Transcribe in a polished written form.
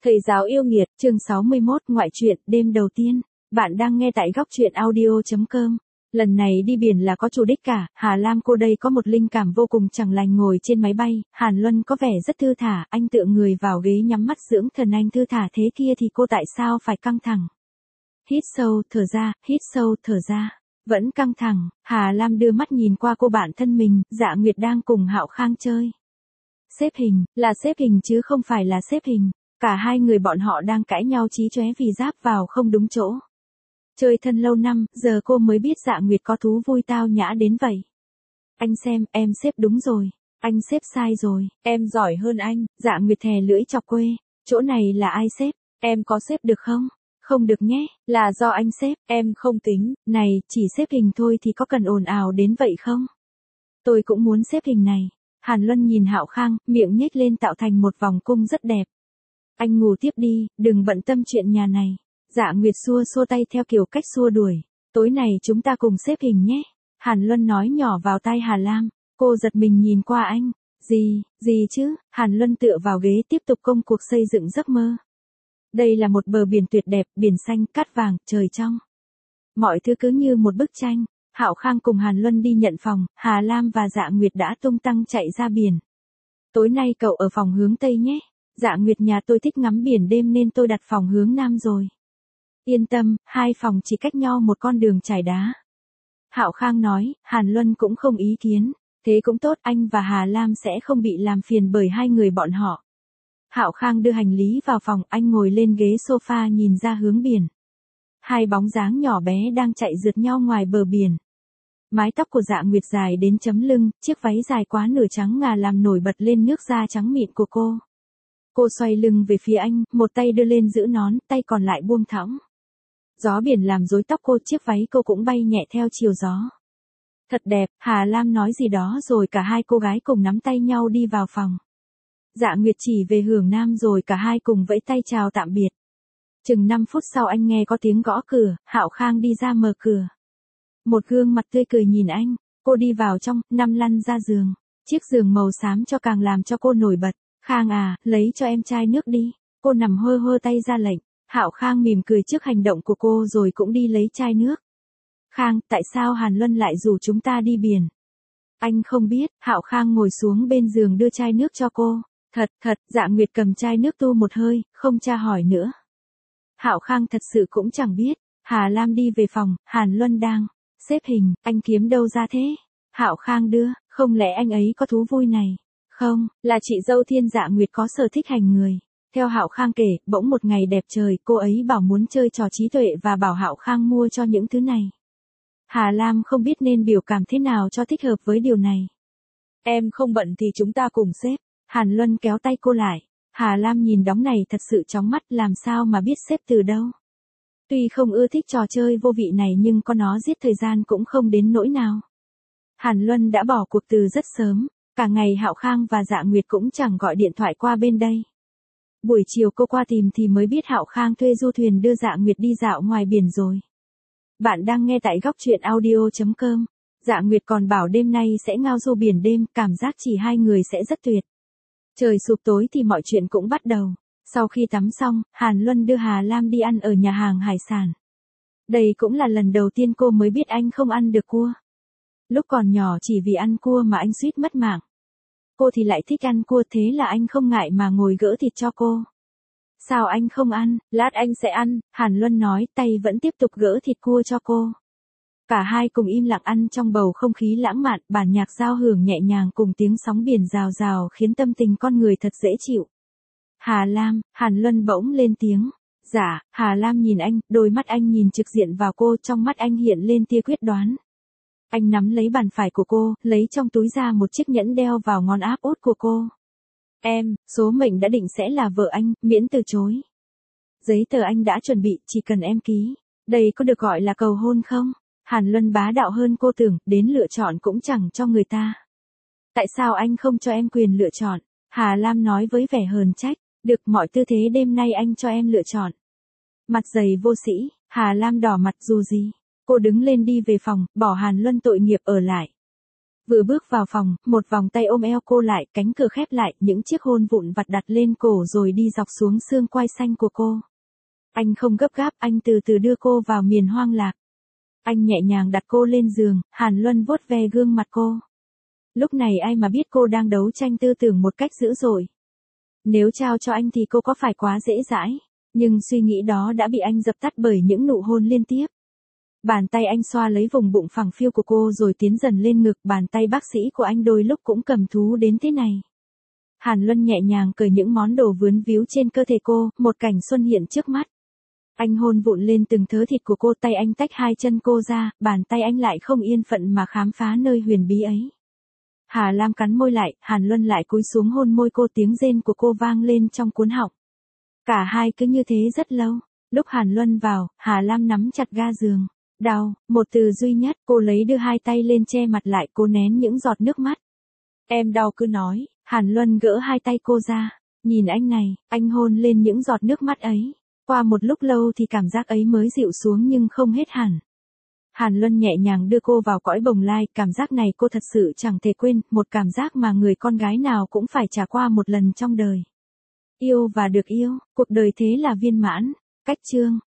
Thầy giáo yêu nghiệt, chương 61, ngoại truyện, đêm đầu tiên. Bạn đang nghe tại góc truyện audio.com. Lần này đi biển là có chủ đích cả, Hà Lam cô đây có một linh cảm vô cùng chẳng lành ngồi trên máy bay, Hàn Luân có vẻ rất thư thả, anh tựa người vào ghế nhắm mắt dưỡng thần anh thư thả thế kia thì cô tại sao phải căng thẳng. Hít sâu, thở ra, hít sâu, thở ra. Vẫn căng thẳng, Hà Lam đưa mắt nhìn qua cô bạn thân mình, Dạ Nguyệt đang cùng Hạo Khang chơi. Xếp hình, là xếp hình chứ không phải là xếp hình. Cả hai người bọn họ đang cãi nhau chí chóe vì giáp vào không đúng chỗ. Chơi thân lâu năm, giờ cô mới biết Dạ Nguyệt có thú vui tao nhã đến vậy. Anh xem, em xếp đúng rồi. Anh xếp sai rồi, em giỏi hơn anh. Dạ Nguyệt thè lưỡi chọc quê. Chỗ này là ai xếp? Em có xếp được không? Không được nhé, là do anh xếp, em không tính. Này, chỉ xếp hình thôi thì có cần ồn ào đến vậy không? Tôi cũng muốn xếp hình này. Hàn Luân nhìn Hạo Khang, miệng nhếch lên tạo thành một vòng cung rất đẹp. Anh ngủ tiếp đi, đừng bận tâm chuyện nhà này. Dạ Nguyệt xua xua tay theo kiểu cách xua đuổi. Tối này chúng ta cùng xếp hình nhé. Hàn Luân nói nhỏ vào tai Hà Lam. Cô giật mình nhìn qua anh. Gì chứ? Hàn Luân tựa vào ghế tiếp tục công cuộc xây dựng giấc mơ. Đây là một bờ biển tuyệt đẹp, biển xanh, cát vàng, trời trong. Mọi thứ cứ như một bức tranh. Hạo Khang cùng Hàn Luân đi nhận phòng, Hà Lam và Dạ Nguyệt đã tung tăng chạy ra biển. Tối nay cậu ở phòng hướng Tây nhé. Dạ Nguyệt nhà tôi thích ngắm biển đêm nên tôi đặt phòng hướng Nam rồi. Yên tâm, hai phòng chỉ cách nhau một con đường trải đá. Hạo Khang nói, Hàn Luân cũng không ý kiến. Thế cũng tốt, anh và Hà Lam sẽ không bị làm phiền bởi hai người bọn họ. Hạo Khang đưa hành lý vào phòng, anh ngồi lên ghế sofa nhìn ra hướng biển. Hai bóng dáng nhỏ bé đang chạy rượt nhau ngoài bờ biển. Mái tóc của Dạ Nguyệt dài đến chấm lưng, chiếc váy dài quá nửa trắng ngà làm nổi bật lên nước da trắng mịn của cô. Cô xoay lưng về phía anh, một tay đưa lên giữ nón, tay còn lại buông thõng. Gió biển làm rối tóc cô, chiếc váy cô cũng bay nhẹ theo chiều gió. Thật đẹp, Hà Lam nói gì đó rồi cả hai cô gái cùng nắm tay nhau đi vào phòng. Dạ Nguyệt chỉ về hướng Nam rồi cả hai cùng vẫy tay chào tạm biệt. Chừng 5 phút sau anh nghe có tiếng gõ cửa, Hạo Khang đi ra mở cửa. Một gương mặt tươi cười nhìn anh, cô đi vào trong, nằm lăn ra giường. Chiếc giường màu xám cho càng làm cho cô nổi bật. Khang à, lấy cho em chai nước đi. Cô nằm hơ hơ tay ra lệnh. Hạo Khang mỉm cười trước hành động của cô rồi cũng đi lấy chai nước. Khang, tại sao Hàn Luân lại rủ chúng ta đi biển? Anh không biết. Hạo Khang ngồi xuống bên giường đưa chai nước cho cô. Thật, Dạ Nguyệt cầm chai nước tu một hơi, không tra hỏi nữa. Hạo Khang thật sự cũng chẳng biết. Hà Lam đi về phòng, Hàn Luân đang xếp hình, anh kiếm đâu ra thế? Hạo Khang đưa, không lẽ anh ấy có thú vui này? Không, là chị dâu Thiên. Dạ Nguyệt có sở thích hành người. Theo Hạo Khang kể, bỗng một ngày đẹp trời, cô ấy bảo muốn chơi trò trí tuệ và bảo Hạo Khang mua cho những thứ này. Hà Lam không biết nên biểu cảm thế nào cho thích hợp với điều này. Em không bận thì chúng ta cùng xếp. Hàn Luân kéo tay cô lại. Hà Lam nhìn đóng này thật sự chóng mắt, làm sao mà biết xếp từ đâu. Tuy không ưa thích trò chơi vô vị này nhưng có nó giết thời gian cũng không đến nỗi nào. Hàn Luân đã bỏ cuộc từ rất sớm. Cả ngày Hạo Khang và Dạ Nguyệt cũng chẳng gọi điện thoại qua bên đây. Buổi chiều cô qua tìm thì mới biết Hạo Khang thuê du thuyền đưa Dạ Nguyệt đi dạo ngoài biển rồi. Bạn đang nghe tại góc truyện audio.com. Dạ Nguyệt còn bảo đêm nay sẽ ngao du biển đêm, cảm giác chỉ hai người sẽ rất tuyệt. Trời sụp tối thì mọi chuyện cũng bắt đầu. Sau khi tắm xong, Hàn Luân đưa Hà Lam đi ăn ở nhà hàng hải sản. Đây cũng là lần đầu tiên cô mới biết anh không ăn được cua. Lúc còn nhỏ chỉ vì ăn cua mà anh suýt mất mạng. Cô thì lại thích ăn cua, thế là anh không ngại mà ngồi gỡ thịt cho cô. Sao anh không ăn? Lát anh sẽ ăn, Hàn Luân nói, tay vẫn tiếp tục gỡ thịt cua cho cô. Cả hai cùng im lặng ăn trong bầu không khí lãng mạn, bản nhạc giao hưởng nhẹ nhàng cùng tiếng sóng biển rào rào khiến tâm tình con người thật dễ chịu. Hà Lam, Hàn Luân bỗng lên tiếng. Dạ, Hà Lam nhìn anh, đôi mắt anh nhìn trực diện vào cô, trong mắt anh hiện lên tia quyết đoán. Anh nắm lấy bàn phải của cô, lấy trong túi ra một chiếc nhẫn đeo vào ngón áp út của cô. Em, số mệnh đã định sẽ là vợ anh, miễn từ chối. Giấy tờ anh đã chuẩn bị, chỉ cần em ký. Đây có được gọi là cầu hôn không? Hàn Luân bá đạo hơn cô tưởng, đến lựa chọn cũng chẳng cho người ta. Tại sao anh không cho em quyền lựa chọn? Hà Lam nói với vẻ hờn trách. Được, mọi tư thế đêm nay anh cho em lựa chọn. Mặt dày vô sĩ, Hà Lam đỏ mặt dù gì. Cô đứng lên đi về phòng, bỏ Hàn Luân tội nghiệp ở lại. Vừa bước vào phòng, một vòng tay ôm eo cô lại, cánh cửa khép lại, những chiếc hôn vụn vặt đặt lên cổ rồi đi dọc xuống xương quai xanh của cô. Anh không gấp gáp, anh từ từ đưa cô vào miền hoang lạc. Anh nhẹ nhàng đặt cô lên giường, Hàn Luân vuốt ve gương mặt cô. Lúc này ai mà biết cô đang đấu tranh tư tưởng một cách dữ dội. Nếu trao cho anh thì cô có phải quá dễ dãi, nhưng suy nghĩ đó đã bị anh dập tắt bởi những nụ hôn liên tiếp. Bàn tay anh xoa lấy vùng bụng phẳng phiu của cô rồi tiến dần lên ngực, bàn tay bác sĩ của anh đôi lúc cũng cầm thú đến thế này. Hàn Luân nhẹ nhàng cởi những món đồ vướng víu trên cơ thể cô, một cảnh xuân hiện trước mắt. Anh hôn vụn lên từng thớ thịt của cô, tay anh tách hai chân cô ra, bàn tay anh lại không yên phận mà khám phá nơi huyền bí ấy. Hà Lam cắn môi lại, Hàn Luân lại cúi xuống hôn môi cô, tiếng rên của cô vang lên trong cuốn họng. Cả hai cứ như thế rất lâu, lúc Hàn Luân vào, Hà Lam nắm chặt ga giường. Đau, một từ duy nhất, cô đưa hai tay lên che mặt lại, cô nén những giọt nước mắt. Em đau cứ nói, Hàn Luân gỡ hai tay cô ra, nhìn anh này, anh hôn lên những giọt nước mắt ấy. Qua một lúc lâu thì cảm giác ấy mới dịu xuống nhưng không hết hẳn. Hàn Luân nhẹ nhàng đưa cô vào cõi bồng lai, cảm giác này cô thật sự chẳng thể quên, một cảm giác mà người con gái nào cũng phải trải qua một lần trong đời. Yêu và được yêu, cuộc đời thế là viên mãn. Cách chương